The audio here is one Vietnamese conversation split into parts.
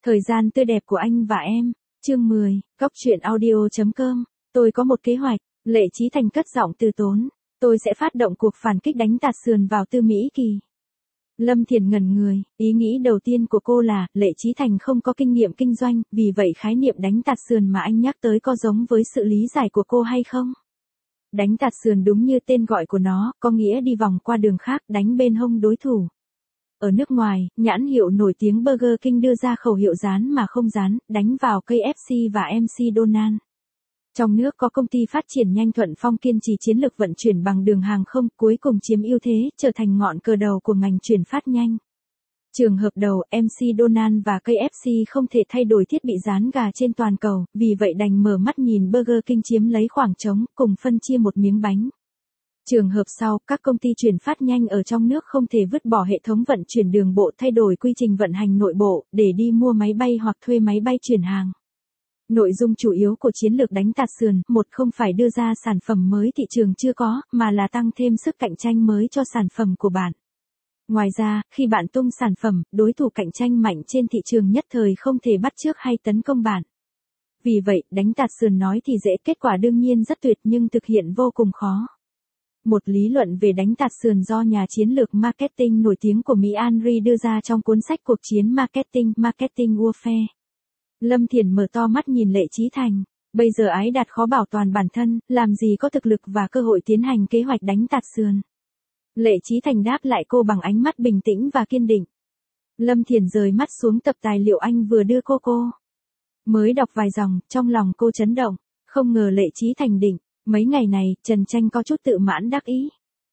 Thời gian tươi đẹp của anh và em, chương 10, Góc truyện audio.com. Tôi có một kế hoạch, Lệ Chí Thành cất giọng từ tốn. Tôi sẽ phát động cuộc phản kích đánh tạt sườn vào Tư Mỹ Kỳ. Lâm Thiền ngẩn người, ý nghĩ đầu tiên của cô là, Lệ Chí Thành không có kinh nghiệm kinh doanh, vì vậy khái niệm đánh tạt sườn mà anh nhắc tới có giống với sự lý giải của cô hay không? Đánh tạt sườn đúng như tên gọi của nó, có nghĩa đi vòng qua đường khác, đánh bên hông đối thủ. Ở nước ngoài, nhãn hiệu nổi tiếng Burger King đưa ra khẩu hiệu dán mà không dán, đánh vào KFC và MC Donald. Trong nước có công ty phát triển nhanh Thuận Phong kiên trì chiến lược vận chuyển bằng đường hàng không, cuối cùng chiếm ưu thế, trở thành ngọn cờ đầu của ngành chuyển phát nhanh. Trường hợp đầu, MC Donald và KFC không thể thay đổi thiết bị dán gà trên toàn cầu, vì vậy đành mở mắt nhìn Burger King chiếm lấy khoảng trống, cùng phân chia một miếng bánh. Trường hợp sau, các công ty chuyển phát nhanh ở trong nước không thể vứt bỏ hệ thống vận chuyển đường bộ, thay đổi quy trình vận hành nội bộ, để đi mua máy bay hoặc thuê máy bay chuyển hàng. Nội dung chủ yếu của chiến lược đánh tạt sườn, một không phải đưa ra sản phẩm mới thị trường chưa có, mà là tăng thêm sức cạnh tranh mới cho sản phẩm của bạn. Ngoài ra, khi bạn tung sản phẩm, đối thủ cạnh tranh mạnh trên thị trường nhất thời không thể bắt chước hay tấn công bạn. Vì vậy, đánh tạt sườn nói thì dễ, kết quả đương nhiên rất tuyệt nhưng thực hiện vô cùng khó. Một lý luận về đánh tạt sườn do nhà chiến lược marketing nổi tiếng của Mỹ Henry đưa ra trong cuốn sách Cuộc chiến Marketing Warfare. Lâm Thiền mở to mắt nhìn Lệ Chí Thành. Bây giờ Ái Đạt khó bảo toàn bản thân, làm gì có thực lực và cơ hội tiến hành kế hoạch đánh tạt sườn. Lệ Chí Thành đáp lại cô bằng ánh mắt bình tĩnh và kiên định. Lâm Thiền rời mắt xuống tập tài liệu anh vừa đưa cô. Mới đọc vài dòng, trong lòng cô chấn động, không ngờ Lệ Chí Thành định. Mấy ngày này, Trần Tranh có chút tự mãn đắc ý.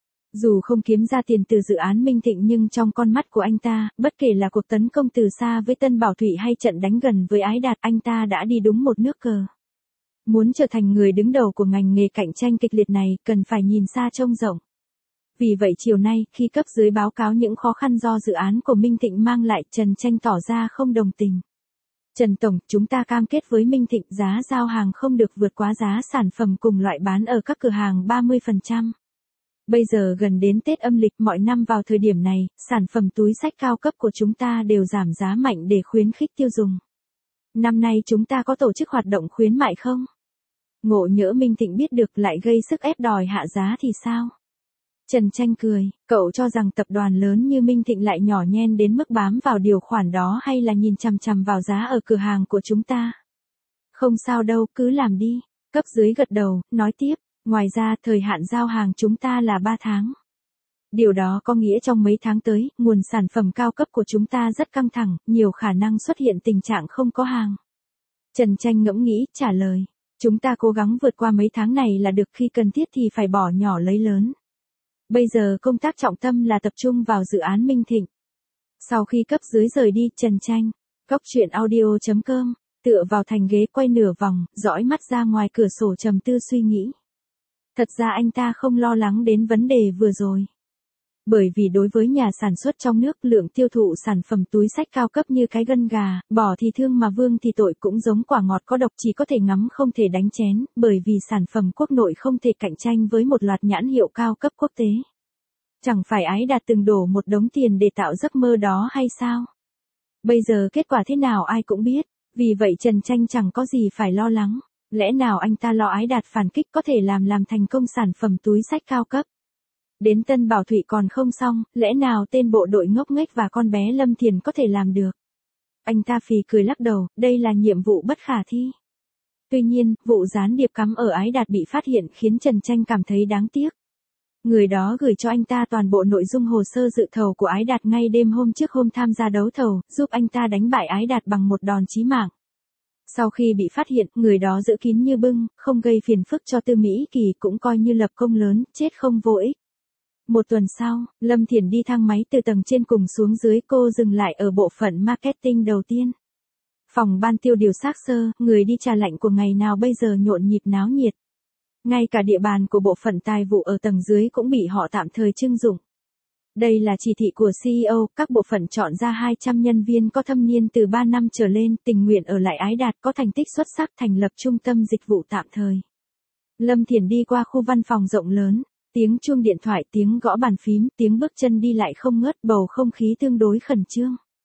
Dù không kiếm ra tiền từ dự án Minh Thịnh nhưng trong con mắt của anh ta, bất kể là cuộc tấn công từ xa với Tân Bảo Thụy hay trận đánh gần với Ái Đạt, anh ta đã đi đúng một nước cờ. Muốn trở thành người đứng đầu của ngành nghề cạnh tranh kịch liệt này, cần phải nhìn xa trông rộng. Vì vậy chiều nay, khi cấp dưới báo cáo những khó khăn do dự án của Minh Thịnh mang lại, Trần Tranh tỏ ra không đồng tình. Trần Tổng, chúng ta cam kết với Minh Thịnh giá giao hàng không được vượt quá giá sản phẩm cùng loại bán ở các cửa hàng 30%. Bây giờ gần đến Tết âm lịch, mọi năm vào thời điểm này, sản phẩm túi xách cao cấp của chúng ta đều giảm giá mạnh để khuyến khích tiêu dùng. Năm nay chúng ta có tổ chức hoạt động khuyến mại không? Ngộ nhỡ Minh Thịnh biết được lại gây sức ép đòi hạ giá thì sao? Trần Tranh cười, cậu cho rằng tập đoàn lớn như Minh Thịnh lại nhỏ nhen đến mức bám vào điều khoản đó hay là nhìn chằm chằm vào giá ở cửa hàng của chúng ta? Không sao đâu, cứ làm đi. Cấp dưới gật đầu, nói tiếp, ngoài ra thời hạn giao hàng chúng ta là 3 tháng. Điều đó có nghĩa trong mấy tháng tới, nguồn sản phẩm cao cấp của chúng ta rất căng thẳng, nhiều khả năng xuất hiện tình trạng không có hàng. Trần Tranh ngẫm nghĩ, trả lời, chúng ta cố gắng vượt qua mấy tháng này là được, khi cần thiết thì phải bỏ nhỏ lấy lớn. Bây giờ công tác trọng tâm là tập trung vào dự án Minh Thịnh. Sau khi cấp dưới rời đi, Trần Tranh, Góc truyện audio.com, tựa vào thành ghế quay nửa vòng, dõi mắt ra ngoài cửa sổ trầm tư suy nghĩ. Thật ra anh ta không lo lắng đến vấn đề vừa rồi. Bởi vì đối với nhà sản xuất trong nước, lượng tiêu thụ sản phẩm túi xách cao cấp như cái gân gà, bò thì thương mà vương thì tội cũng giống quả ngọt có độc, chỉ có thể ngắm không thể đánh chén, bởi vì sản phẩm quốc nội không thể cạnh tranh với một loạt nhãn hiệu cao cấp quốc tế. Chẳng phải Ái Đạt từng đổ một đống tiền để tạo giấc mơ đó hay sao? Bây giờ kết quả thế nào ai cũng biết, vì vậy Trần Tranh chẳng có gì phải lo lắng. Lẽ nào anh ta lo Ái Đạt phản kích có thể làm thành công sản phẩm túi xách cao cấp? Đến Tân Bảo Thụy còn không xong, lẽ nào tên bộ đội ngốc nghếch và con bé Lâm Thiền có thể làm được? Anh ta phì cười lắc đầu, đây là nhiệm vụ bất khả thi. Tuy nhiên, vụ gián điệp cắm ở Ái Đạt bị phát hiện khiến Trần Tranh cảm thấy đáng tiếc. Người đó gửi cho anh ta toàn bộ nội dung hồ sơ dự thầu của Ái Đạt ngay đêm hôm trước hôm tham gia đấu thầu, giúp anh ta đánh bại Ái Đạt bằng một đòn chí mạng. Sau khi bị phát hiện, người đó giữ kín như bưng, không gây phiền phức cho Tư Mỹ Kỳ, cũng coi như lập công lớn, chết không vô ích. Một tuần sau, Lâm Thiền đi thang máy từ tầng trên cùng xuống dưới, cô dừng lại ở bộ phận marketing đầu tiên. Phòng ban tiêu điều xác xơ, người đi trà lạnh của ngày nào bây giờ nhộn nhịp náo nhiệt. Ngay cả địa bàn của bộ phận tài vụ ở tầng dưới cũng bị họ tạm thời trưng dụng. Đây là chỉ thị của CEO, các bộ phận chọn ra 200 nhân viên có thâm niên từ 3 năm trở lên, tình nguyện ở lại Ái Đạt, có thành tích xuất sắc, thành lập trung tâm dịch vụ tạm thời. Lâm Thiền đi qua khu văn phòng rộng lớn, tiếng chuông điện thoại, tiếng gõ bàn phím, tiếng bước chân đi lại không ngớt, bầu không khí tương đối khẩn trương.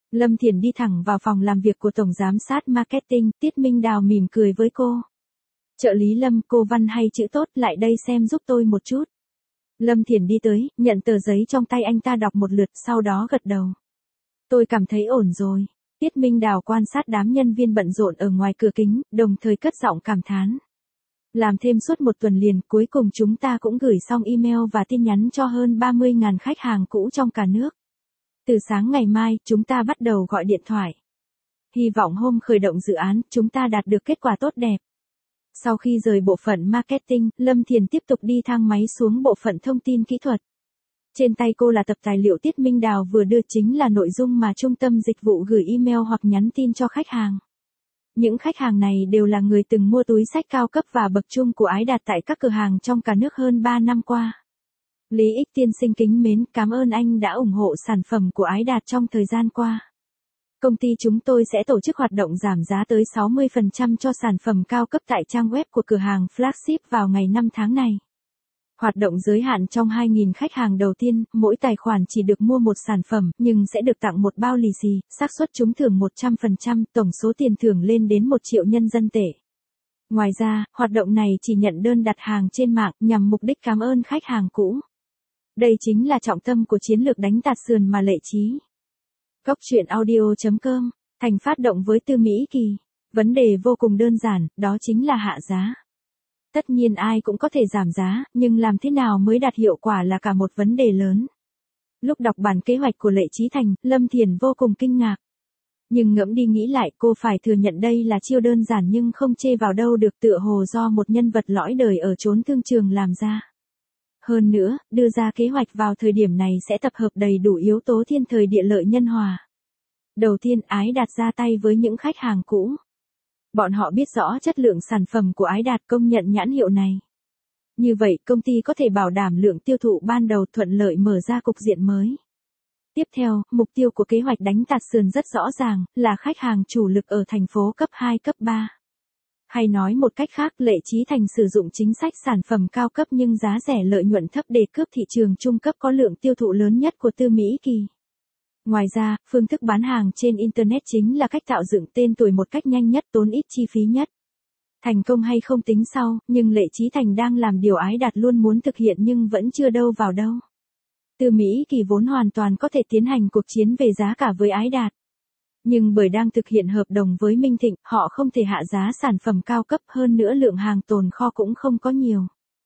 Lâm Thiền đi thẳng vào phòng làm việc của Tổng Giám sát Marketing, Tiết Minh Đào mỉm cười với cô. Trợ lý Lâm, cô văn hay chữ tốt, lại đây xem giúp tôi một chút. Lâm Thiền đi tới, nhận tờ giấy trong tay anh ta đọc một lượt, sau đó gật đầu. Tôi cảm thấy ổn rồi. Tiết Minh Đào quan sát đám nhân viên bận rộn ở ngoài cửa kính, đồng thời cất giọng cảm thán. Làm thêm suốt một tuần liền, cuối cùng chúng ta cũng gửi xong email và tin nhắn cho hơn 30.000 khách hàng cũ trong cả nước. Từ sáng ngày mai, chúng ta bắt đầu gọi điện thoại. Hy vọng hôm khởi động dự án, chúng ta đạt được kết quả tốt đẹp. Sau khi rời bộ phận marketing, Lâm Thiền tiếp tục đi thang máy xuống bộ phận thông tin kỹ thuật. Trên tay cô là tập tài liệu Tiết Minh Đào vừa đưa, chính là nội dung mà trung tâm dịch vụ gửi email hoặc nhắn tin cho khách hàng. Những khách hàng này đều là người từng mua túi xách cao cấp và bậc trung của Ái Đạt tại các cửa hàng trong cả nước hơn 3 năm qua. Lý Ích tiên sinh kính mến, cảm ơn anh đã ủng hộ sản phẩm của Ái Đạt trong thời gian qua. Công ty chúng tôi sẽ tổ chức hoạt động giảm giá tới 60% cho sản phẩm cao cấp tại trang web của cửa hàng flagship vào ngày 5 tháng này. Hoạt động giới hạn trong 2.000 khách hàng đầu tiên, mỗi tài khoản chỉ được mua một sản phẩm, nhưng sẽ được tặng một bao lì xì, xác suất trúng thưởng 100%, tổng số tiền thưởng lên đến 1 triệu nhân dân tệ. Ngoài ra, hoạt động này chỉ nhận đơn đặt hàng trên mạng nhằm mục đích cảm ơn khách hàng cũ. Đây chính là trọng tâm của chiến lược đánh tạt sườn mà Lệ Chí. Góc truyện audio.com, Thành phát động với Tư Mỹ Kỳ. Vấn đề vô cùng đơn giản, đó chính là hạ giá. Tất nhiên ai cũng có thể giảm giá, nhưng làm thế nào mới đạt hiệu quả là cả một vấn đề lớn. Lúc đọc bản kế hoạch của Lệ Chí Thành, Lâm Thiền vô cùng kinh ngạc. Nhưng ngẫm đi nghĩ lại, cô phải thừa nhận đây là chiêu đơn giản nhưng không chê vào đâu được, tựa hồ do một nhân vật lõi đời ở chốn thương trường làm ra. Hơn nữa, đưa ra kế hoạch vào thời điểm này sẽ tập hợp đầy đủ yếu tố thiên thời địa lợi nhân hòa. Đầu tiên, Ái Đạt ra tay với những khách hàng cũ. Bọn họ biết rõ chất lượng sản phẩm của Ái Đạt, công nhận nhãn hiệu này. Như vậy, công ty có thể bảo đảm lượng tiêu thụ ban đầu, thuận lợi mở ra cục diện mới. Tiếp theo, mục tiêu của kế hoạch đánh tạt sườn rất rõ ràng, là khách hàng chủ lực ở thành phố cấp 2, cấp 3. Hay nói một cách khác, Lệ Chí Thành sử dụng chính sách sản phẩm cao cấp nhưng giá rẻ, lợi nhuận thấp để cướp thị trường trung cấp có lượng tiêu thụ lớn nhất của Tư Mỹ Kỳ. Ngoài ra, phương thức bán hàng trên Internet chính là cách tạo dựng tên tuổi một cách nhanh nhất, tốn ít chi phí nhất. Thành công hay không tính sau, nhưng Lệ Chí Thành đang làm điều Ái Đạt luôn muốn thực hiện nhưng vẫn chưa đâu vào đâu. Tư Mỹ Kỳ vốn hoàn toàn có thể tiến hành cuộc chiến về giá cả với Ái Đạt. Nhưng bởi đang thực hiện hợp đồng với Minh Thịnh, họ không thể hạ giá sản phẩm cao cấp, hơn nữa lượng hàng tồn kho cũng không có nhiều.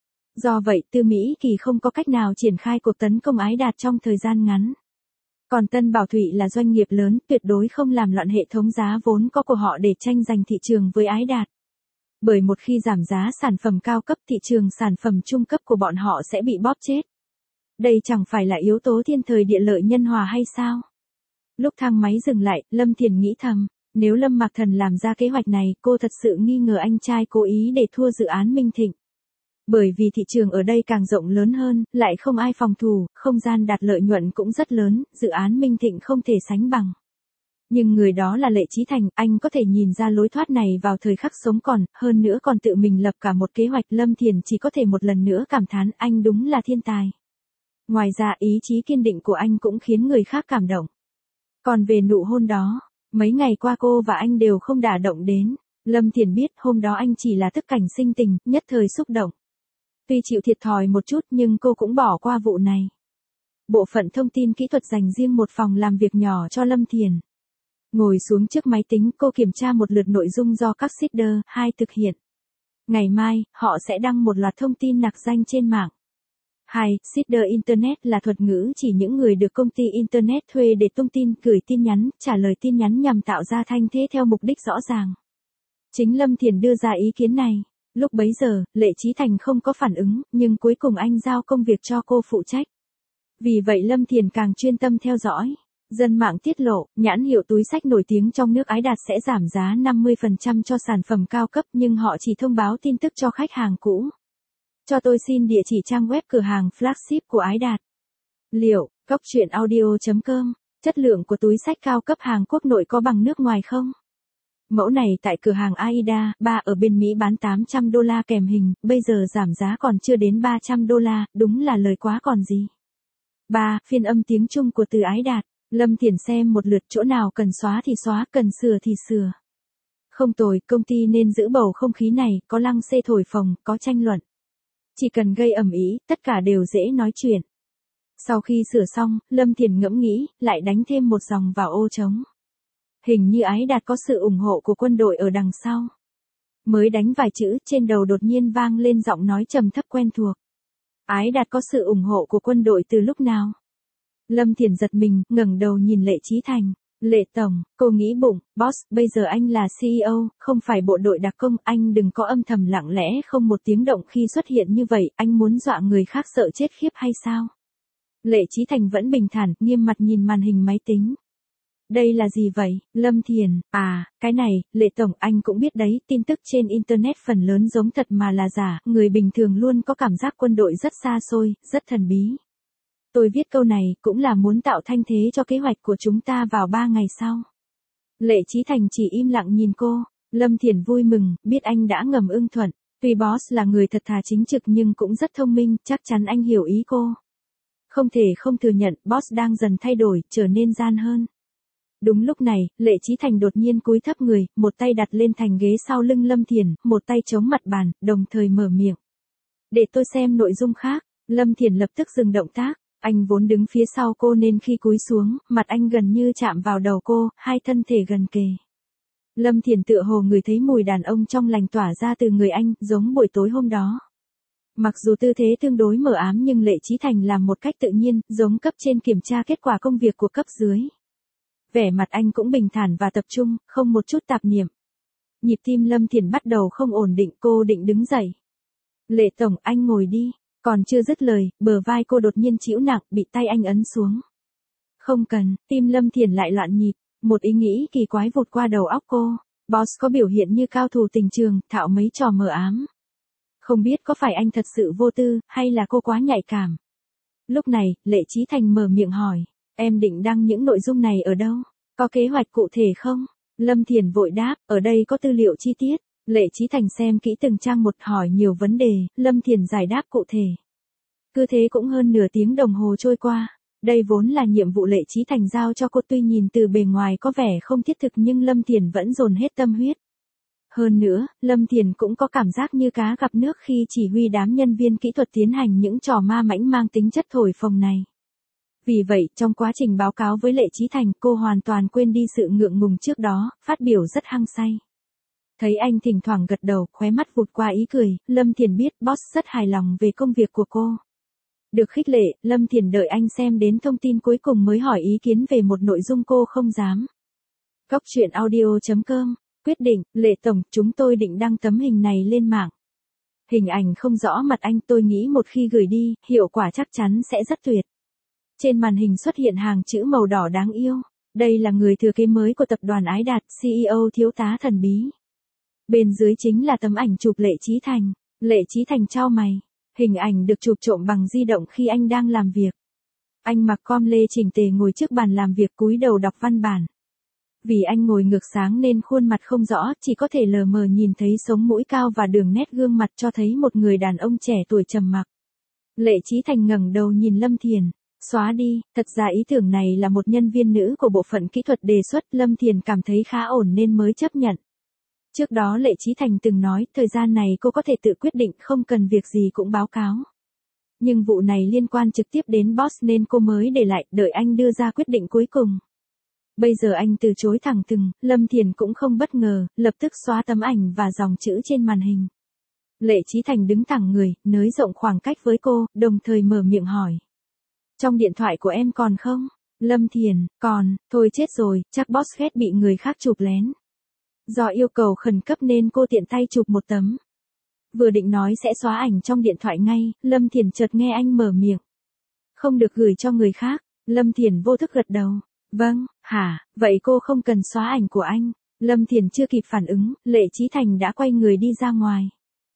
Do vậy, Tư Mỹ Kỳ không có cách nào triển khai cuộc tấn công Ái Đạt trong thời gian ngắn. Còn Tân Bảo Thụy là doanh nghiệp lớn, tuyệt đối không làm loạn hệ thống giá vốn có của họ để tranh giành thị trường với Ái Đạt. Bởi một khi giảm giá sản phẩm cao cấp, thị trường sản phẩm trung cấp của bọn họ sẽ bị bóp chết. Đây chẳng phải là yếu tố thiên thời địa lợi nhân hòa hay sao? Lúc thang máy dừng lại, Lâm Thiền nghĩ thầm, nếu Lâm Mạc Thần làm ra kế hoạch này, cô thật sự nghi ngờ anh trai cố ý để thua dự án Minh Thịnh. Bởi vì thị trường ở đây càng rộng lớn hơn, lại không ai phòng thủ, không gian đạt lợi nhuận cũng rất lớn, dự án Minh Thịnh không thể sánh bằng. Nhưng người đó là Lệ Chí Thành, anh có thể nhìn ra lối thoát này vào thời khắc sống còn, hơn nữa còn tự mình lập cả một kế hoạch. Lâm Thiền chỉ có thể một lần nữa cảm thán, anh đúng là thiên tài. Ngoài ra, ý chí kiên định của anh cũng khiến người khác cảm động. Còn về nụ hôn đó, mấy ngày qua cô và anh đều không đả động đến. Lâm Thiền biết hôm đó anh chỉ là tức cảnh sinh tình, nhất thời xúc động. Tuy chịu thiệt thòi một chút nhưng cô cũng bỏ qua vụ này. Bộ phận thông tin kỹ thuật dành riêng một phòng làm việc nhỏ cho Lâm Thiền. Ngồi xuống trước máy tính, cô kiểm tra một lượt nội dung do các seeder 2 thực hiện. Ngày mai, họ sẽ đăng một loạt thông tin nạc danh trên mạng. 2. Seeder Internet là thuật ngữ chỉ những người được công ty Internet thuê để tung tin, gửi tin nhắn, trả lời tin nhắn nhằm tạo ra thanh thế theo mục đích rõ ràng. Chính Lâm Thiền đưa ra ý kiến này. Lúc bấy giờ, Lệ Chí Thành không có phản ứng, nhưng cuối cùng anh giao công việc cho cô phụ trách. Vì vậy Lâm Thiền càng chuyên tâm theo dõi. Dân mạng tiết lộ, nhãn hiệu túi xách nổi tiếng trong nước Ái Đạt sẽ giảm giá 50% cho sản phẩm cao cấp, nhưng họ chỉ thông báo tin tức cho khách hàng cũ. Cho tôi xin địa chỉ trang web cửa hàng flagship của Ái Đạt. Liệu, góc truyện audio.com, chất lượng của túi xách cao cấp Hàn Quốc nội có bằng nước ngoài không? Mẫu này tại cửa hàng Aida 3 ở bên Mỹ bán $800 kèm hình, bây giờ giảm giá còn chưa đến $300, đúng là lời quá còn gì. 3. Phiên âm tiếng Trung của từ Ái Đạt. Lâm Thiển xem một lượt, chỗ nào cần xóa thì xóa, cần sửa thì sửa. Không tồi, công ty nên giữ bầu không khí này, có lăng xê thổi phồng, có tranh luận. Chỉ cần gây ầm ĩ, tất cả đều dễ nói chuyện. Sau khi sửa xong, Lâm Thiển ngẫm nghĩ, lại đánh thêm một dòng vào ô trống. Hình như Ái Đạt có sự ủng hộ của quân đội ở đằng sau. Mới đánh vài chữ, trên đầu đột nhiên vang lên giọng nói trầm thấp quen thuộc. Ái Đạt có sự ủng hộ của quân đội từ lúc nào? Lâm Thiển giật mình, ngẩng đầu nhìn Lệ Chí Thành. Lệ Tổng, cô nghĩ bụng, boss, bây giờ anh là CEO, không phải bộ đội đặc công, anh đừng có âm thầm lặng lẽ không một tiếng động khi xuất hiện như vậy, anh muốn dọa người khác sợ chết khiếp hay sao? Lệ Chí Thành vẫn bình thản, nghiêm mặt nhìn màn hình máy tính. Đây là gì vậy, Lâm Thiển, cái này, Lệ Tổng, anh cũng biết đấy, tin tức trên Internet phần lớn giống thật mà là giả, người bình thường luôn có cảm giác quân đội rất xa xôi, rất thần bí. Tôi viết câu này cũng là muốn tạo thanh thế cho kế hoạch của chúng ta vào 3 ngày sau. Lệ Chí Thành chỉ im lặng nhìn cô, Lâm Thiển vui mừng, biết anh đã ngầm ưng thuận, tuy boss là người thật thà chính trực nhưng cũng rất thông minh, chắc chắn anh hiểu ý cô. Không thể không thừa nhận, boss đang dần thay đổi, trở nên gian hơn. Đúng lúc này, Lệ Chí Thành đột nhiên cúi thấp người, một tay đặt lên thành ghế sau lưng Lâm Thiển, một tay chống mặt bàn, đồng thời mở miệng. Để tôi xem nội dung khác, Lâm Thiển lập tức dừng động tác. Anh vốn đứng phía sau cô nên khi cúi xuống, mặt anh gần như chạm vào đầu cô, hai thân thể gần kề. Lâm Thiển tựa hồ ngửi thấy mùi đàn ông trong lành tỏa ra từ người anh, giống buổi tối hôm đó. Mặc dù tư thế tương đối mờ ám nhưng Lệ Chí Thành làm một cách tự nhiên, giống cấp trên kiểm tra kết quả công việc của cấp dưới. Vẻ mặt anh cũng bình thản và tập trung, không một chút tạp niệm. Nhịp tim Lâm Thiển bắt đầu không ổn định, cô định đứng dậy. Lệ Tổng, anh ngồi đi. Còn chưa dứt lời, bờ vai cô đột nhiên chịu nặng, bị tay anh ấn xuống. Không cần, tim Lâm Thiển lại loạn nhịp, một ý nghĩ kỳ quái vụt qua đầu óc cô. Boss có biểu hiện như cao thủ tình trường, thạo mấy trò mờ ám. Không biết có phải anh thật sự vô tư, hay là cô quá nhạy cảm. Lúc này, Lệ Chí Thành mở miệng hỏi, em định đăng những nội dung này ở đâu? Có kế hoạch cụ thể không? Lâm Thiển vội đáp, ở đây có tư liệu chi tiết. Lệ Chí Thành xem kỹ từng trang một, hỏi nhiều vấn đề, Lâm Thiển giải đáp cụ thể. Cứ thế cũng hơn nửa tiếng đồng hồ trôi qua. Đây vốn là nhiệm vụ Lệ Chí Thành giao cho cô, tuy nhìn từ bề ngoài có vẻ không thiết thực nhưng Lâm Thiển vẫn dồn hết tâm huyết. Hơn nữa, Lâm Thiển cũng có cảm giác như cá gặp nước khi chỉ huy đám nhân viên kỹ thuật tiến hành những trò ma mãnh mang tính chất thổi phồng này. Vì vậy, trong quá trình báo cáo với Lệ Chí Thành, cô hoàn toàn quên đi sự ngượng ngùng trước đó, phát biểu rất hăng say. Thấy anh thỉnh thoảng gật đầu, khóe mắt vụt qua ý cười, Lâm Thiển biết boss rất hài lòng về công việc của cô. Được khích lệ, Lâm Thiển đợi anh xem đến thông tin cuối cùng mới hỏi ý kiến về một nội dung cô không dám. Góc truyện audio.com, quyết định, Lệ Tổng, chúng tôi định đăng tấm hình này lên mạng. Hình ảnh không rõ mặt anh, tôi nghĩ một khi gửi đi, hiệu quả chắc chắn sẽ rất tuyệt. Trên màn hình xuất hiện hàng chữ màu đỏ đáng yêu. Đây là người thừa kế mới của tập đoàn Ái Đạt, CEO thiếu tá thần bí. Bên dưới chính là tấm ảnh chụp Lệ Chí Thành. Lệ Chí Thành chau mày. Hình ảnh được chụp trộm bằng di động khi anh đang làm việc. Anh mặc com lê chỉnh tề ngồi trước bàn làm việc cúi đầu đọc văn bản. Vì anh ngồi ngược sáng nên khuôn mặt không rõ, chỉ có thể lờ mờ nhìn thấy sống mũi cao và đường nét gương mặt cho thấy một người đàn ông trẻ tuổi trầm mặc. Lệ Chí Thành ngẩng đầu nhìn Lâm Thiển. Xóa đi, thật ra ý tưởng này là một nhân viên nữ của bộ phận kỹ thuật đề xuất, Lâm Thiển cảm thấy khá ổn nên mới chấp nhận. Trước đó Lệ Chí Thành từng nói, thời gian này cô có thể tự quyết định, không cần việc gì cũng báo cáo. Nhưng vụ này liên quan trực tiếp đến boss nên cô mới để lại, đợi anh đưa ra quyết định cuối cùng. Bây giờ anh từ chối thẳng thừng, Lâm Thiển cũng không bất ngờ, lập tức xóa tấm ảnh và dòng chữ trên màn hình. Lệ Chí Thành đứng thẳng người, nới rộng khoảng cách với cô, đồng thời mở miệng hỏi. Trong điện thoại của em còn không? Lâm Thiển, còn, thôi chết rồi, chắc boss ghét bị người khác chụp lén. Do yêu cầu khẩn cấp nên cô tiện tay chụp một tấm. Vừa định nói sẽ xóa ảnh trong điện thoại ngay, Lâm Thiển chợt nghe anh mở miệng. Không được gửi cho người khác, Lâm Thiển vô thức gật đầu. Vâng, hả, vậy cô không cần xóa ảnh của anh. Lâm Thiển chưa kịp phản ứng, Lệ Chí Thành đã quay người đi ra ngoài.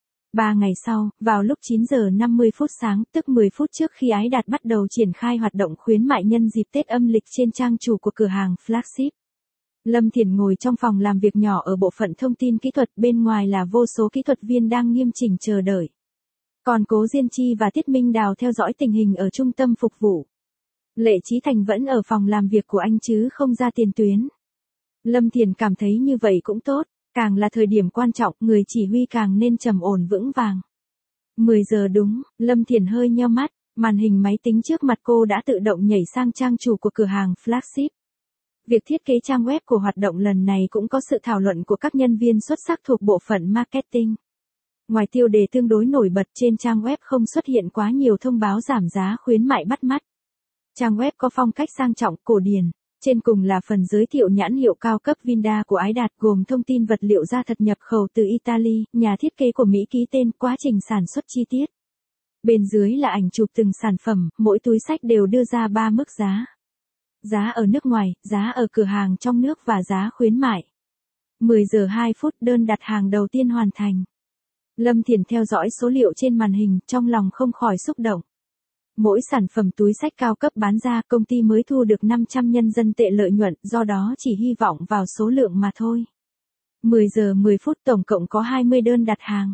3 ngày sau, vào lúc 9 giờ 50 phút sáng, tức 10 phút trước khi Ái Đạt bắt đầu triển khai hoạt động khuyến mại nhân dịp Tết âm lịch trên trang chủ của cửa hàng Flagship. Lâm Thiển ngồi trong phòng làm việc nhỏ ở bộ phận thông tin kỹ thuật, bên ngoài là vô số kỹ thuật viên đang nghiêm chỉnh chờ đợi. Còn Cố Diên Chi và Tiết Minh Đào theo dõi tình hình ở trung tâm phục vụ. Lệ Chí Thành vẫn ở phòng làm việc của anh chứ không ra tiền tuyến. Lâm Thiền cảm thấy như vậy cũng tốt, càng là thời điểm quan trọng, người chỉ huy càng nên trầm ổn vững vàng. 10 giờ đúng, Lâm Thiền hơi nheo mắt, màn hình máy tính trước mặt cô đã tự động nhảy sang trang chủ của cửa hàng flagship. Việc thiết kế trang web của hoạt động lần này cũng có sự thảo luận của các nhân viên xuất sắc thuộc bộ phận marketing. Ngoài tiêu đề tương đối nổi bật trên trang web không xuất hiện quá nhiều thông báo giảm giá khuyến mại bắt mắt. Trang web có phong cách sang trọng, cổ điển. Trên cùng là phần giới thiệu nhãn hiệu cao cấp Vinda của Ái Đạt gồm thông tin vật liệu da thật nhập khẩu từ Italy, nhà thiết kế của Mỹ ký tên, quá trình sản xuất chi tiết. Bên dưới là ảnh chụp từng sản phẩm, mỗi túi xách đều đưa ra 3 mức giá. Giá ở nước ngoài, giá ở cửa hàng trong nước và giá khuyến mại. 10 giờ 2 phút đơn đặt hàng đầu tiên hoàn thành. Lâm Thiền theo dõi số liệu trên màn hình, trong lòng không khỏi xúc động. Mỗi sản phẩm túi xách cao cấp bán ra, công ty mới thu được 500 nhân dân tệ lợi nhuận, do đó chỉ hy vọng vào số lượng mà thôi. 10 giờ 10 phút tổng cộng có 20 đơn đặt hàng.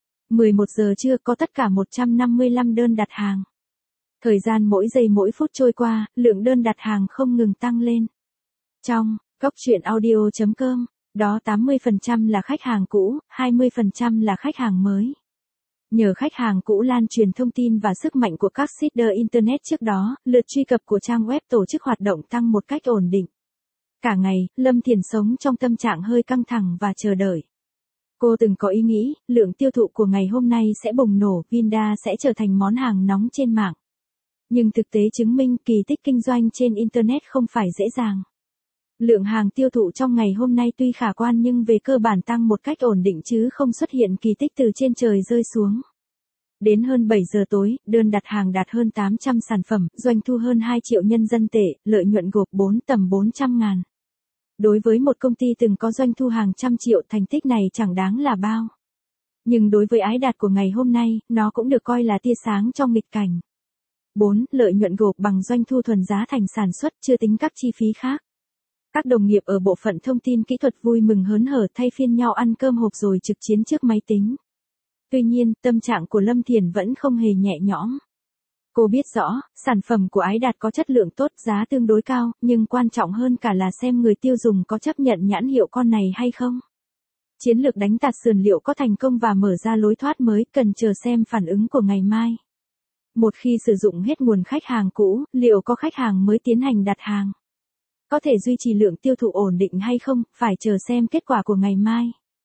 11 giờ trưa có tất cả 155 đơn đặt hàng. Thời gian mỗi giây mỗi phút trôi qua, lượng đơn đặt hàng không ngừng tăng lên. Trong Cóc Truyện Audio.com, đó 80% là khách hàng cũ, 20% là khách hàng mới. Nhờ khách hàng cũ lan truyền thông tin và sức mạnh của các seeder Internet trước đó, lượt truy cập của trang web tổ chức hoạt động tăng một cách ổn định. Cả ngày, Lâm Thiền sống trong tâm trạng hơi căng thẳng và chờ đợi. Cô từng có ý nghĩ, lượng tiêu thụ của ngày hôm nay sẽ bùng nổ, Vinda sẽ trở thành món hàng nóng trên mạng. Nhưng thực tế chứng minh kỳ tích kinh doanh trên Internet không phải dễ dàng. Lượng hàng tiêu thụ trong ngày hôm nay tuy khả quan nhưng về cơ bản tăng một cách ổn định chứ không xuất hiện kỳ tích từ trên trời rơi xuống. Đến hơn 7 giờ tối, đơn đặt hàng đạt hơn 800 sản phẩm, doanh thu hơn 2 triệu nhân dân tệ, lợi nhuận gộp tầm 400 ngàn. Đối với một công ty từng có doanh thu hàng trăm triệu, thành tích này chẳng đáng là bao. Nhưng đối với Ái Đạt của ngày hôm nay, nó cũng được coi là tia sáng trong nghịch cảnh. 4. Lợi nhuận gộp bằng doanh thu thuần giá thành sản xuất, chưa tính các chi phí khác. Các đồng nghiệp ở bộ phận thông tin kỹ thuật vui mừng hớn hở thay phiên nhau ăn cơm hộp rồi trực chiến trước máy tính. Tuy nhiên, tâm trạng của Lâm Thiền vẫn không hề nhẹ nhõm. Cô biết rõ, sản phẩm của Ái Đạt có chất lượng tốt, giá tương đối cao, nhưng quan trọng hơn cả là xem người tiêu dùng có chấp nhận nhãn hiệu con này hay không. Chiến lược đánh tạt sườn liệu có thành công và mở ra lối thoát mới, cần chờ xem phản ứng của ngày mai. Một khi sử dụng hết nguồn khách hàng cũ, liệu có khách hàng mới tiến hành đặt hàng? Có thể duy trì lượng tiêu thụ ổn định hay không, phải chờ xem kết quả của ngày mai.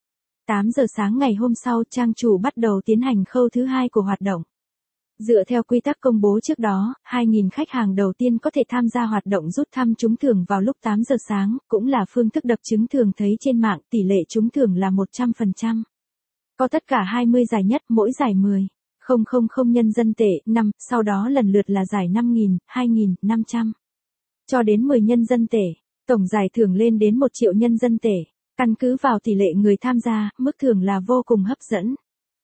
8 giờ sáng ngày hôm sau, trang chủ bắt đầu tiến hành khâu thứ 2 của hoạt động. Dựa theo quy tắc công bố trước đó, 2.000 khách hàng đầu tiên có thể tham gia hoạt động rút thăm trúng thưởng vào lúc 8 giờ sáng, cũng là phương thức đập trứng thường thấy trên mạng, tỷ lệ trúng thưởng là 100%. Có tất cả 20 giải nhất, mỗi giải 10.000 nhân dân tệ, sau đó lần lượt là giải 5.000, 2.000, 500. Cho đến 10 nhân dân tệ, tổng giải thưởng lên đến 1 triệu nhân dân tệ. Căn cứ vào tỷ lệ người tham gia, mức thưởng là vô cùng hấp dẫn.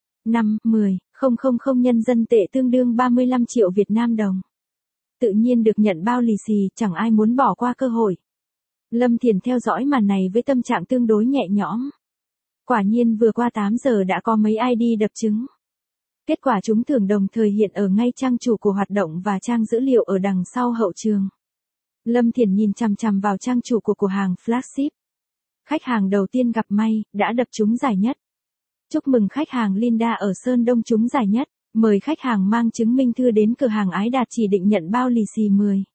5.10.000 nhân dân tệ tương đương 35 triệu Việt Nam đồng. Tự nhiên được nhận bao lì xì, chẳng ai muốn bỏ qua cơ hội. Lâm Thiền theo dõi màn này với tâm trạng tương đối nhẹ nhõm. Quả nhiên vừa qua 8 giờ đã có mấy ID đập trứng. Kết quả trúng thưởng đồng thời hiện ở ngay trang chủ của hoạt động và trang dữ liệu ở đằng sau hậu trường. Lâm Thiền nhìn chằm chằm vào trang chủ của cửa hàng flagship. Khách hàng đầu tiên gặp may, đã đập trúng giải nhất. Chúc mừng khách hàng Linda ở Sơn Đông trúng giải nhất. Mời khách hàng mang chứng minh thư đến cửa hàng Ái Đạt chỉ định nhận bao lì xì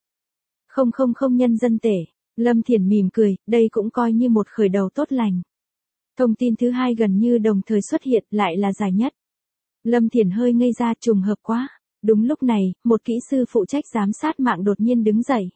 10.000 nhân dân tệ. Lâm Thiền mỉm cười, đây cũng coi như một khởi đầu tốt lành. Thông tin thứ 2 gần như đồng thời xuất hiện, lại là giải nhất. Lâm Thiền hơi ngây ra, trùng hợp quá. Đúng lúc này, một kỹ sư phụ trách giám sát mạng đột nhiên đứng dậy.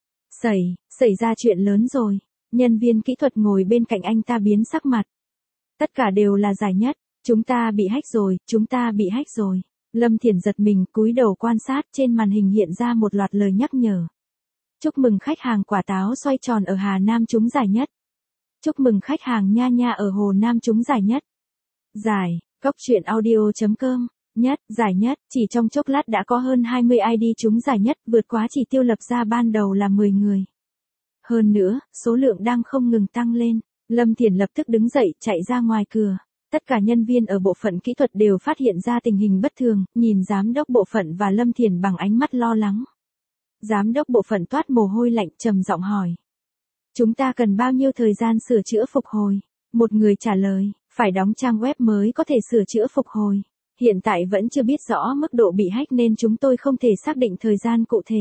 Xảy ra chuyện lớn rồi. Nhân viên kỹ thuật ngồi bên cạnh anh ta biến sắc mặt. Tất cả đều là giải nhất. Chúng ta bị hack rồi. Lâm Thiền giật mình, cúi đầu quan sát, trên màn hình hiện ra một loạt lời nhắc nhở. Chúc mừng khách hàng quả táo xoay tròn ở Hà Nam trúng giải nhất. Chúc mừng khách hàng nha nha ở Hồ Nam trúng giải nhất. Giải, Cóc Truyện Audio.com. Giải nhất, chỉ trong chốc lát đã có hơn 20 ID trúng giải nhất, vượt quá chỉ tiêu lập ra ban đầu là 10 người. Hơn nữa, số lượng đang không ngừng tăng lên. Lâm Thiền lập tức đứng dậy, chạy ra ngoài cửa. Tất cả nhân viên ở bộ phận kỹ thuật đều phát hiện ra tình hình bất thường, nhìn giám đốc bộ phận và Lâm Thiền bằng ánh mắt lo lắng. Giám đốc bộ phận toát mồ hôi lạnh trầm giọng hỏi. Chúng ta cần bao nhiêu thời gian sửa chữa phục hồi? Một người trả lời, phải đóng trang web mới có thể sửa chữa phục hồi. Hiện tại vẫn chưa biết rõ mức độ bị hack nên chúng tôi không thể xác định thời gian cụ thể.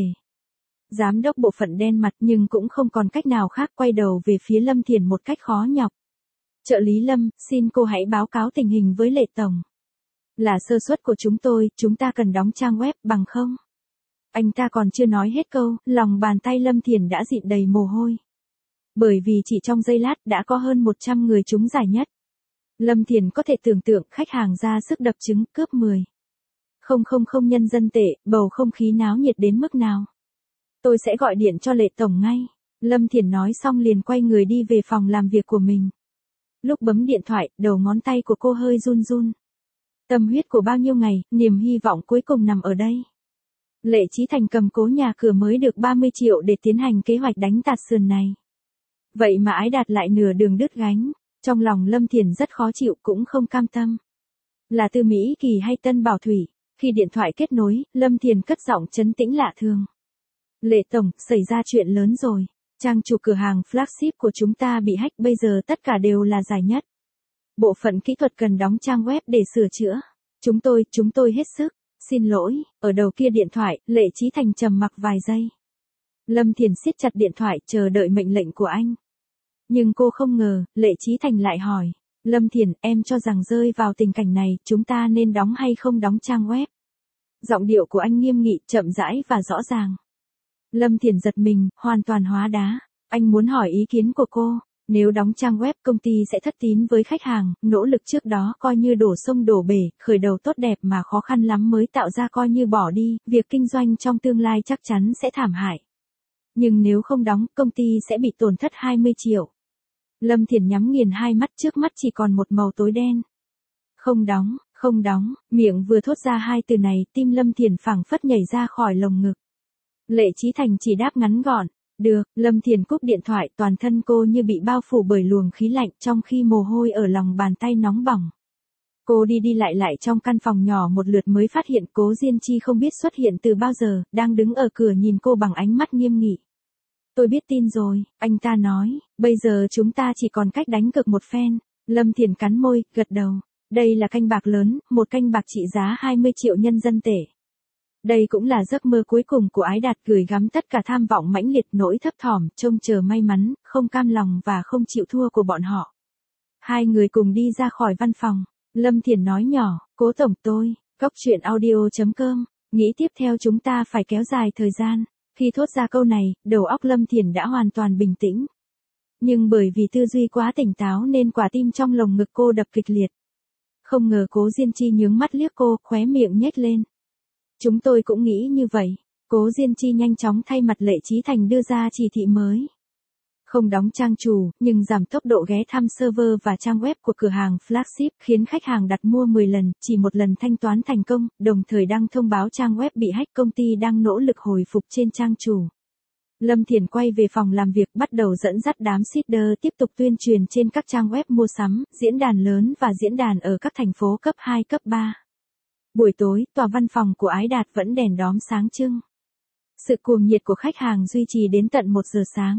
Giám đốc bộ phận đen mặt nhưng cũng không còn cách nào khác, quay đầu về phía Lâm Thiền một cách khó nhọc. Trợ lý Lâm, xin cô hãy báo cáo tình hình với Lệ Tổng. Là sơ suất của chúng ta cần đóng trang web bằng không? Anh ta còn chưa nói hết câu, lòng bàn tay Lâm Thiền đã dịn đầy mồ hôi. Bởi vì chỉ trong giây lát đã có hơn 100 người trúng giải nhất. Lâm Thiền có thể tưởng tượng khách hàng ra sức đập trứng cướp 10. Không nhân dân tệ, bầu không khí náo nhiệt đến mức nào. Tôi sẽ gọi điện cho Lệ Tổng ngay. Lâm Thiền nói xong liền quay người đi về phòng làm việc của mình. Lúc bấm điện thoại, đầu ngón tay của cô hơi run run. Tâm huyết của bao nhiêu ngày, niềm hy vọng cuối cùng nằm ở đây. Lệ Chí Thành cầm cố nhà cửa mới được 30 triệu để tiến hành kế hoạch đánh tạt sườn này. Vậy mà Ái Đạt lại nửa đường đứt gánh. Trong lòng Lâm Thiền rất khó chịu cũng không cam tâm. Là từ Mỹ Kỳ hay Tân Bảo Thủy? Khi điện thoại kết nối, Lâm Thiền cất giọng trấn tĩnh lạ thường. Lệ Tổng, xảy ra chuyện lớn rồi. Trang chủ cửa hàng flagship của chúng ta bị hack, bây giờ tất cả đều là giải nhất. Bộ phận kỹ thuật cần đóng trang web để sửa chữa. Chúng tôi hết sức. Xin lỗi, ở đầu kia điện thoại, Lệ Chí Thành trầm mặc vài giây. Lâm Thiền siết chặt điện thoại chờ đợi mệnh lệnh của anh. Nhưng cô không ngờ, Lệ Chí Thành lại hỏi. Lâm Thiền, em cho rằng rơi vào tình cảnh này, chúng ta nên đóng hay không đóng trang web? Giọng điệu của anh nghiêm nghị, chậm rãi và rõ ràng. Lâm Thiền giật mình, hoàn toàn hóa đá. Anh muốn hỏi ý kiến của cô. Nếu đóng trang web, công ty sẽ thất tín với khách hàng, nỗ lực trước đó coi như đổ sông đổ bể, khởi đầu tốt đẹp mà khó khăn lắm mới tạo ra coi như bỏ đi, việc kinh doanh trong tương lai chắc chắn sẽ thảm hại. Nhưng nếu không đóng, công ty sẽ bị tổn thất 20 triệu. Lâm Thiền nhắm nghiền hai mắt, trước mắt chỉ còn một màu tối đen. Không đóng, miệng vừa thốt ra hai từ này, tim Lâm Thiền phảng phất nhảy ra khỏi lồng ngực. Lệ Chí Thành chỉ đáp ngắn gọn. Được, Lâm Thiền cúp điện thoại, toàn thân cô như bị bao phủ bởi luồng khí lạnh, trong khi mồ hôi ở lòng bàn tay nóng bỏng. Cô đi lại trong căn phòng nhỏ một lượt mới phát hiện Cố Diên Chi không biết xuất hiện từ bao giờ, đang đứng ở cửa nhìn cô bằng ánh mắt nghiêm nghị. Tôi biết tin rồi, anh ta nói, bây giờ chúng ta chỉ còn cách đánh cược một phen. Lâm Thiền cắn môi, gật đầu. Đây là canh bạc lớn, một canh bạc trị giá 20 triệu nhân dân tệ. Đây cũng là giấc mơ cuối cùng của Ái Đạt, gửi gắm tất cả tham vọng mãnh liệt, nỗi thấp thỏm, trông chờ may mắn, không cam lòng và không chịu thua của bọn họ. Hai người cùng đi ra khỏi văn phòng. Lâm Thiền nói nhỏ, Cố Tổng tôi, coctruyện.audio.com, nghĩ tiếp theo chúng ta phải kéo dài thời gian. Khi thốt ra câu này, đầu óc Lâm Thiền đã hoàn toàn bình tĩnh. Nhưng bởi vì tư duy quá tỉnh táo nên quả tim trong lồng ngực cô đập kịch liệt. Không ngờ Cố Diên Chi nhướng mắt liếc cô, khóe miệng nhếch lên. Chúng tôi cũng nghĩ như vậy. Cố Diên Chi nhanh chóng thay mặt Lệ Chí Thành đưa ra chỉ thị mới. Không đóng trang chủ, nhưng giảm tốc độ ghé thăm server và trang web của cửa hàng flagship, khiến khách hàng đặt mua 10 lần, chỉ một lần thanh toán thành công, đồng thời đăng thông báo trang web bị hack, công ty đang nỗ lực hồi phục trên trang chủ. Lâm Thiền quay về phòng làm việc, bắt đầu dẫn dắt đám seeder tiếp tục tuyên truyền trên các trang web mua sắm, diễn đàn lớn và diễn đàn ở các thành phố cấp 2, cấp 3. Buổi tối, tòa văn phòng của Ái Đạt vẫn đèn đóm sáng trưng. Sự cuồng nhiệt của khách hàng duy trì đến tận 1 giờ sáng.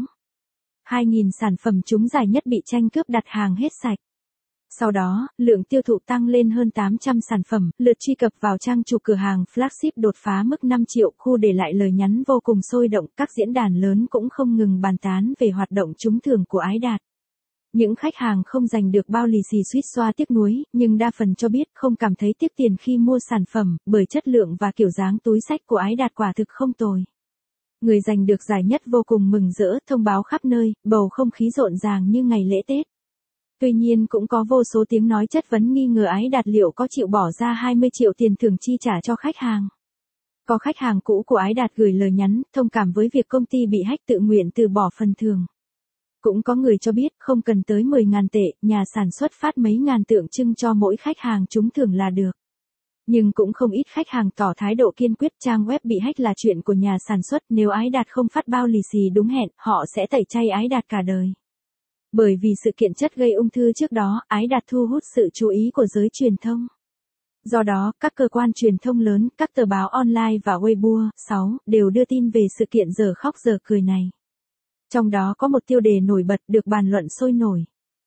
2.000 sản phẩm trúng giải nhất bị tranh cướp đặt hàng hết sạch. Sau đó, lượng tiêu thụ tăng lên hơn 800 sản phẩm, lượt truy cập vào trang chủ cửa hàng flagship đột phá mức 5 triệu, khu để lại lời nhắn vô cùng sôi động, các diễn đàn lớn cũng không ngừng bàn tán về hoạt động trúng thưởng của Ái Đạt. Những khách hàng không giành được bao lì xì suýt xoa tiếc nuối, nhưng đa phần cho biết không cảm thấy tiếc tiền khi mua sản phẩm, bởi chất lượng và kiểu dáng túi xách của Ái Đạt quả thực không tồi. Người giành được giải nhất vô cùng mừng rỡ, thông báo khắp nơi, bầu không khí rộn ràng như ngày lễ Tết. Tuy nhiên cũng có vô số tiếng nói chất vấn nghi ngờ Ái Đạt liệu có chịu bỏ ra 20 triệu tiền thưởng chi trả cho khách hàng. Có khách hàng cũ của Ái Đạt gửi lời nhắn, thông cảm với việc công ty bị hack, tự nguyện từ bỏ phần thưởng. Cũng có người cho biết không cần tới 10.000 tệ, nhà sản xuất phát mấy ngàn tượng trưng cho mỗi khách hàng trúng thưởng là được. Nhưng cũng không ít khách hàng tỏ thái độ kiên quyết, trang web bị hack là chuyện của nhà sản xuất, nếu Ái Đạt không phát bao lì xì đúng hẹn, họ sẽ tẩy chay Ái Đạt cả đời. Bởi vì sự kiện chất gây ung thư trước đó, Ái Đạt thu hút sự chú ý của giới truyền thông. Do đó, các cơ quan truyền thông lớn, các tờ báo online và Weibo, 6, đều đưa tin về sự kiện giờ khóc giờ cười này. Trong đó có một tiêu đề nổi bật được bàn luận sôi nổi.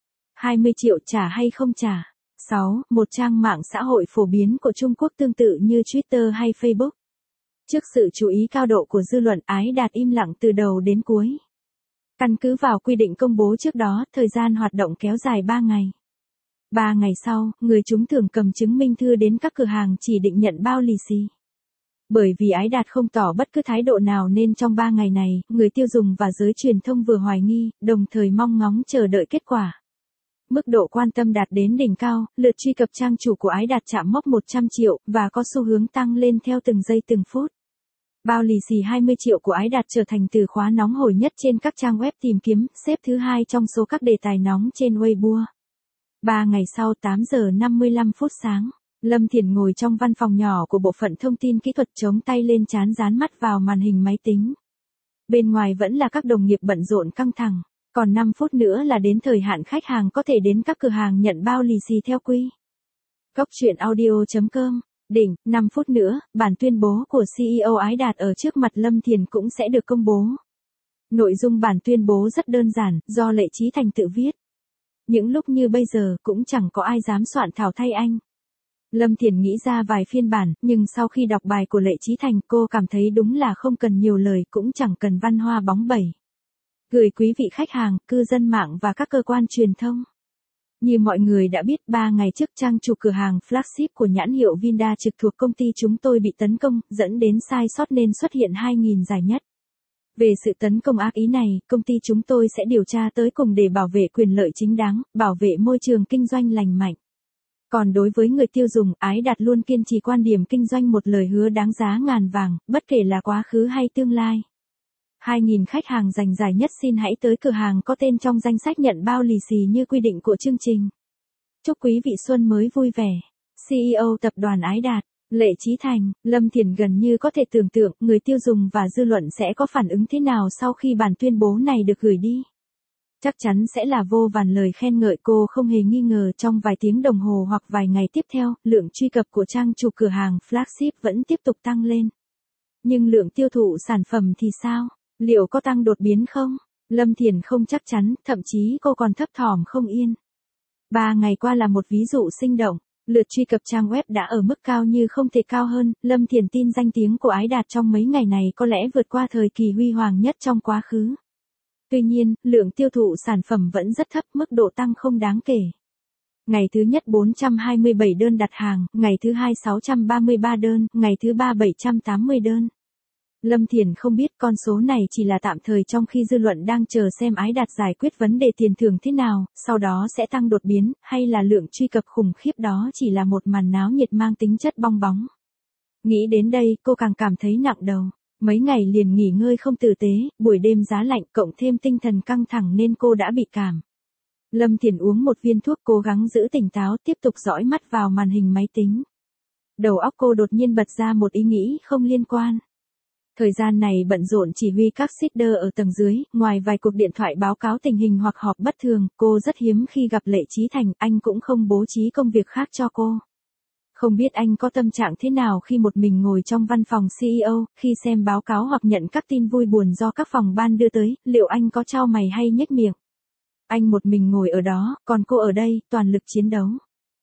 20 triệu trả hay không trả? 6. Một trang mạng xã hội phổ biến của Trung Quốc tương tự như Twitter hay Facebook. Trước sự chú ý cao độ của dư luận, Ái Đạt im lặng từ đầu đến cuối. Căn cứ vào quy định công bố trước đó, thời gian hoạt động kéo dài 3 ngày. 3 ngày sau, người trúng thưởng cầm chứng minh thư đến các cửa hàng chỉ định nhận bao lì xì. Bởi vì Ái Đạt không tỏ bất cứ thái độ nào nên trong 3 ngày này, người tiêu dùng và giới truyền thông vừa hoài nghi, đồng thời mong ngóng chờ đợi kết quả. Mức độ quan tâm đạt đến đỉnh cao, lượt truy cập trang chủ của Ái Đạt chạm mốc 100 triệu, và có xu hướng tăng lên theo từng giây từng phút. Bao lì xì 20 triệu của Ái Đạt trở thành từ khóa nóng hổi nhất trên các trang web tìm kiếm, xếp thứ 2 trong số các đề tài nóng trên Weibo. 3 ngày sau 8 giờ 55 phút sáng, Lâm Thiển ngồi trong văn phòng nhỏ của bộ phận thông tin kỹ thuật, chống tay lên trán dán mắt vào màn hình máy tính. Bên ngoài vẫn là các đồng nghiệp bận rộn căng thẳng, còn 5 phút nữa là đến thời hạn khách hàng có thể đến các cửa hàng nhận bao lì xì theo quy. Góc truyện audio.com. Đỉnh, 5 phút nữa, bản tuyên bố của CEO Ái Đạt ở trước mặt Lâm Thiển cũng sẽ được công bố. Nội dung bản tuyên bố rất đơn giản, do Lệ Chí Thành tự viết. Những lúc như bây giờ, cũng chẳng có ai dám soạn thảo thay anh. Lâm Thiển nghĩ ra vài phiên bản, nhưng sau khi đọc bài của Lệ Chí Thành, cô cảm thấy đúng là không cần nhiều lời, cũng chẳng cần văn hoa bóng bẩy. Gửi quý vị khách hàng, cư dân mạng và các cơ quan truyền thông. Như mọi người đã biết, 3 ngày trước trang chủ cửa hàng flagship của nhãn hiệu Vinda trực thuộc công ty chúng tôi bị tấn công, dẫn đến sai sót nên xuất hiện 2.000 giải nhất. Về sự tấn công ác ý này, công ty chúng tôi sẽ điều tra tới cùng để bảo vệ quyền lợi chính đáng, bảo vệ môi trường kinh doanh lành mạnh. Còn đối với người tiêu dùng, Ái Đạt luôn kiên trì quan điểm kinh doanh một lời hứa đáng giá ngàn vàng, bất kể là quá khứ hay tương lai. 2.000 khách hàng giành giải nhất xin hãy tới cửa hàng có tên trong danh sách nhận bao lì xì như quy định của chương trình. Chúc quý vị xuân mới vui vẻ. CEO tập đoàn Ái Đạt, Lệ Chí Thành. Lâm Thiển gần như có thể tưởng tượng người tiêu dùng và dư luận sẽ có phản ứng thế nào sau khi bản tuyên bố này được gửi đi. Chắc chắn sẽ là vô vàn lời khen ngợi, cô không hề nghi ngờ trong vài tiếng đồng hồ hoặc vài ngày tiếp theo, lượng truy cập của trang chủ cửa hàng flagship vẫn tiếp tục tăng lên. Nhưng lượng tiêu thụ sản phẩm thì sao? Liệu có tăng đột biến không? Lâm Thiển không chắc chắn, thậm chí cô còn thấp thỏm không yên. 3 ngày qua là một ví dụ sinh động. Lượt truy cập trang web đã ở mức cao như không thể cao hơn. Lâm Thiển tin danh tiếng của Ái Đạt trong mấy ngày này có lẽ vượt qua thời kỳ huy hoàng nhất trong quá khứ. Tuy nhiên, lượng tiêu thụ sản phẩm vẫn rất thấp, mức độ tăng không đáng kể. Ngày thứ nhất 427 đơn đặt hàng, ngày thứ hai 633 đơn, ngày thứ ba 780 đơn. Lâm Thiển không biết con số này chỉ là tạm thời trong khi dư luận đang chờ xem Ái Đạt giải quyết vấn đề tiền thưởng thế nào, sau đó sẽ tăng đột biến, hay là lượng truy cập khủng khiếp đó chỉ là một màn náo nhiệt mang tính chất bong bóng. Nghĩ đến đây, cô càng cảm thấy nặng đầu. Mấy ngày liền nghỉ ngơi không tử tế, buổi đêm giá lạnh cộng thêm tinh thần căng thẳng nên cô đã bị cảm. Lâm Thiển uống một viên thuốc, cố gắng giữ tỉnh táo, tiếp tục dõi mắt vào màn hình máy tính. Đầu óc cô đột nhiên bật ra một ý nghĩ không liên quan. Thời gian này bận rộn chỉ huy các seeder ở tầng dưới, ngoài vài cuộc điện thoại báo cáo tình hình hoặc họp bất thường, cô rất hiếm khi gặp Lệ Chí Thành, anh cũng không bố trí công việc khác cho cô. Không biết anh có tâm trạng thế nào khi một mình ngồi trong văn phòng CEO, khi xem báo cáo hoặc nhận các tin vui buồn do các phòng ban đưa tới, liệu anh có chau mày hay nhếch miệng? Anh một mình ngồi ở đó, còn cô ở đây, toàn lực chiến đấu.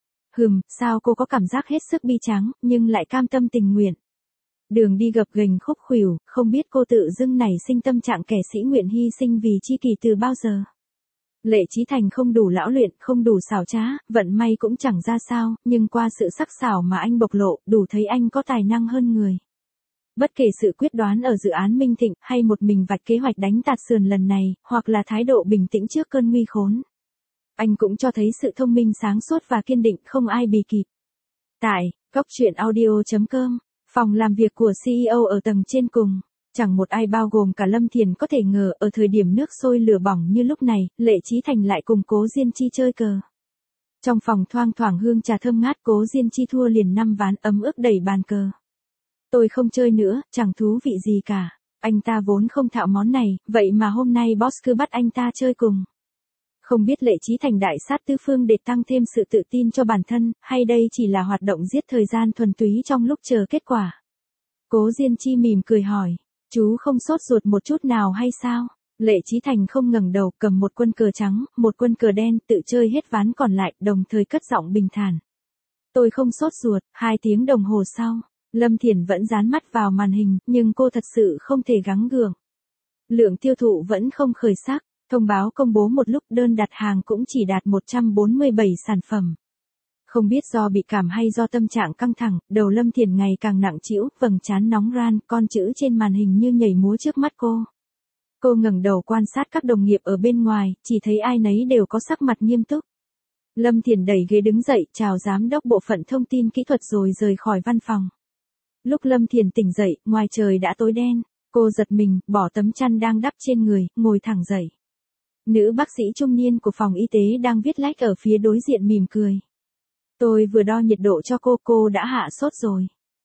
Sao cô có cảm giác hết sức bi tráng, nhưng lại cam tâm tình nguyện. Đường đi gập ghềnh khúc khuỷu, không biết cô tự dưng nảy sinh tâm trạng kẻ sĩ nguyện hy sinh vì chi kỷ từ bao giờ. Lệ Chí Thành không đủ lão luyện, không đủ xảo trá, vận may cũng chẳng ra sao, nhưng qua sự sắc sảo mà anh bộc lộ, đủ thấy anh có tài năng hơn người. Bất kể sự quyết đoán ở dự án Minh Thịnh, hay một mình vạch kế hoạch đánh tạt sườn lần này, hoặc là thái độ bình tĩnh trước cơn nguy khốn. Anh cũng cho thấy sự thông minh sáng suốt và kiên định không ai bì kịp. Tại, góc truyện audio.com, phòng làm việc của CEO ở tầng trên cùng. Chẳng một ai bao gồm cả Lâm Thiển có thể ngờ ở thời điểm nước sôi lửa bỏng như lúc này, Lệ Chí Thành lại cùng Cố Diên Chi chơi cờ. Trong phòng thoang thoảng hương trà thơm ngát, Cố Diên Chi thua liền 5 ván, ấm ức đẩy bàn cờ. Tôi không chơi nữa, chẳng thú vị gì cả. Anh ta vốn không thạo món này, vậy mà hôm nay boss cứ bắt anh ta chơi cùng. Không biết Lệ Chí Thành đại sát tứ phương để tăng thêm sự tự tin cho bản thân, hay đây chỉ là hoạt động giết thời gian thuần túy trong lúc chờ kết quả. Cố Diên Chi mỉm cười hỏi, chú không sốt ruột một chút nào hay sao? Lệ Chí Thành không ngẩng đầu, cầm một quân cờ trắng, một quân cờ đen, tự chơi hết ván còn lại, đồng thời cất giọng bình thản. Tôi không sốt ruột. 2 tiếng đồng hồ sau, Lâm Thiển vẫn dán mắt vào màn hình, nhưng cô thật sự không thể gắng gượng. Lượng tiêu thụ vẫn không khởi sắc, thông báo công bố một lúc đơn đặt hàng cũng chỉ đạt 147 sản phẩm. Không biết do bị cảm hay do tâm trạng căng thẳng, đầu Lâm Thiển ngày càng nặng trĩu, vầng trán nóng ran, con chữ trên màn hình như nhảy múa trước mắt cô. Cô ngẩng đầu quan sát các đồng nghiệp ở bên ngoài, chỉ thấy ai nấy đều có sắc mặt nghiêm túc. Lâm Thiển đẩy ghế đứng dậy, chào giám đốc bộ phận thông tin kỹ thuật rồi rời khỏi văn phòng. Lúc Lâm Thiển tỉnh dậy, ngoài trời đã tối đen. Cô giật mình, bỏ tấm chăn đang đắp trên người, ngồi thẳng dậy. Nữ bác sĩ trung niên của phòng y tế đang viết lách ở phía đối diện mỉm cười. Tôi vừa đo nhiệt độ cho cô đã hạ sốt rồi.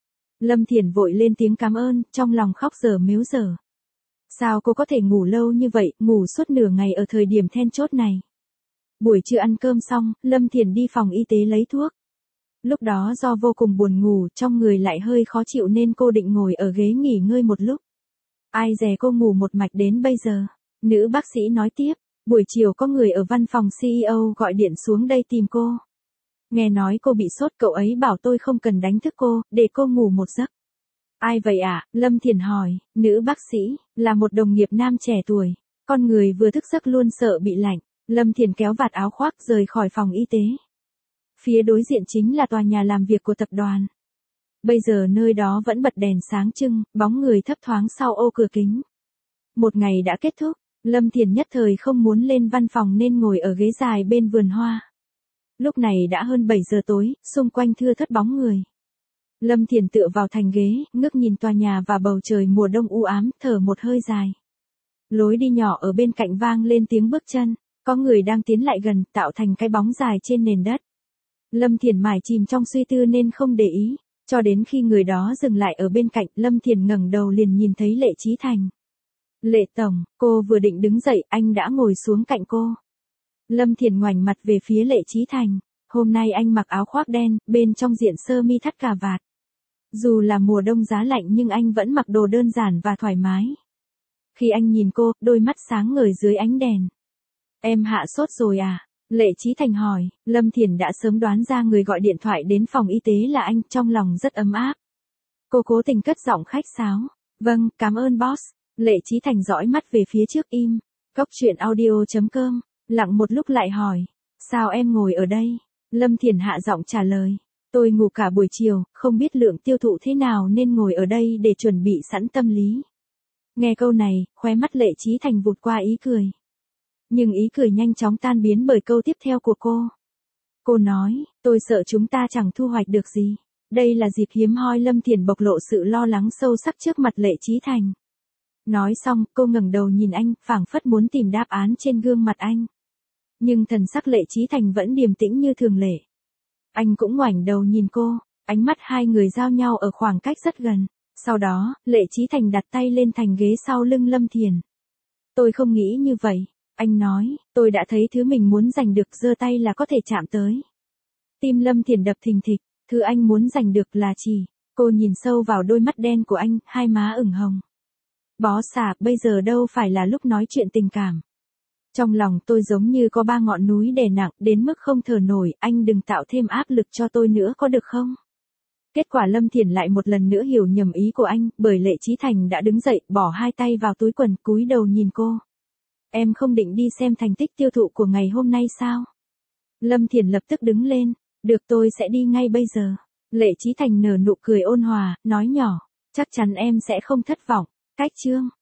Lâm Thiển vội lên tiếng cảm ơn, trong lòng khóc dở mếu dở. Sao cô có thể ngủ lâu như vậy, ngủ suốt nửa ngày ở thời điểm then chốt này? Buổi trưa ăn cơm xong, Lâm Thiển đi phòng y tế lấy thuốc. Lúc đó do vô cùng buồn ngủ, trong người lại hơi khó chịu nên cô định ngồi ở ghế nghỉ ngơi một lúc. Ai dè cô ngủ một mạch đến bây giờ. Nữ bác sĩ nói tiếp, buổi chiều có người ở văn phòng CEO gọi điện xuống đây tìm cô. Nghe nói cô bị sốt, cậu ấy bảo tôi không cần đánh thức cô, để cô ngủ một giấc. Ai vậy ạ? Lâm Thiển hỏi. Nữ bác sĩ, là một đồng nghiệp nam trẻ tuổi. Con người vừa thức giấc luôn sợ bị lạnh. Lâm Thiển kéo vạt áo khoác rời khỏi phòng y tế. Phía đối diện chính là tòa nhà làm việc của tập đoàn. Bây giờ nơi đó vẫn bật đèn sáng trưng, bóng người thấp thoáng sau ô cửa kính. Một ngày đã kết thúc, Lâm Thiển nhất thời không muốn lên văn phòng nên ngồi ở ghế dài bên vườn hoa. Lúc này đã hơn 7 giờ tối, xung quanh thưa thớt bóng người. Lâm Thiển tựa vào thành ghế, ngước nhìn tòa nhà và bầu trời mùa đông u ám, thở một hơi dài. Lối đi nhỏ ở bên cạnh vang lên tiếng bước chân, có người đang tiến lại gần, tạo thành cái bóng dài trên nền đất. Lâm Thiển mải chìm trong suy tư nên không để ý, cho đến khi người đó dừng lại ở bên cạnh, Lâm Thiển ngẩng đầu liền nhìn thấy Lệ Chí Thành. Lệ tổng, cô vừa định đứng dậy, anh đã ngồi xuống cạnh cô. Lâm Thiển ngoảnh mặt về phía Lệ Chí Thành, hôm nay anh mặc áo khoác đen, bên trong diện sơ mi thắt cà vạt. Dù là mùa đông giá lạnh nhưng anh vẫn mặc đồ đơn giản và thoải mái. Khi anh nhìn cô, đôi mắt sáng ngời dưới ánh đèn. Em hạ sốt rồi à? Lệ Chí Thành hỏi. Lâm Thiển đã sớm đoán ra người gọi điện thoại đến phòng y tế là anh, trong lòng rất ấm áp. Cô cố tình cất giọng khách sáo. Vâng, cảm ơn boss. Lệ Chí Thành dõi mắt về phía trước im. Cốc truyện audio.com. Lặng một lúc lại hỏi. Sao em ngồi ở đây? Lâm Thiển hạ giọng trả lời. Tôi ngủ cả buổi chiều, không biết lượng tiêu thụ thế nào nên ngồi ở đây để chuẩn bị sẵn tâm lý. Nghe câu này, khóe mắt Lệ Chí Thành vụt qua ý cười. Nhưng ý cười nhanh chóng tan biến bởi câu tiếp theo của cô. Cô nói, tôi sợ chúng ta chẳng thu hoạch được gì. Đây là dịp hiếm hoi Lâm Thiển bộc lộ sự lo lắng sâu sắc trước mặt Lệ Chí Thành. Nói xong, cô ngẩng đầu nhìn anh, phảng phất muốn tìm đáp án trên gương mặt anh. Nhưng thần sắc Lệ Chí Thành vẫn điềm tĩnh như thường lệ. Anh cũng ngoảnh đầu nhìn cô, ánh mắt hai người giao nhau ở khoảng cách rất gần. Sau đó, Lệ Chí Thành đặt tay lên thành ghế sau lưng Lâm Thiển. Tôi không nghĩ như vậy, anh nói, tôi đã thấy thứ mình muốn giành được, giơ tay là có thể chạm tới. Tim Lâm Thiển đập thình thịch, thứ anh muốn giành được là chỉ. Cô nhìn sâu vào đôi mắt đen của anh, hai má ửng hồng. Bó xà, bây giờ đâu phải là lúc nói chuyện tình cảm. Trong lòng tôi giống như có 3 ngọn núi đè nặng đến mức không thở nổi, anh đừng tạo thêm áp lực cho tôi nữa có được không? Kết quả Lâm Thiển lại một lần nữa hiểu nhầm ý của anh, bởi Lệ Chí Thành đã đứng dậy, bỏ hai tay vào túi quần, cúi đầu nhìn cô. Em không định đi xem thành tích tiêu thụ của ngày hôm nay sao? Lâm Thiển lập tức đứng lên, được tôi sẽ đi ngay bây giờ. Lệ Chí Thành nở nụ cười ôn hòa, nói nhỏ, chắc chắn em sẽ không thất vọng. Cách chương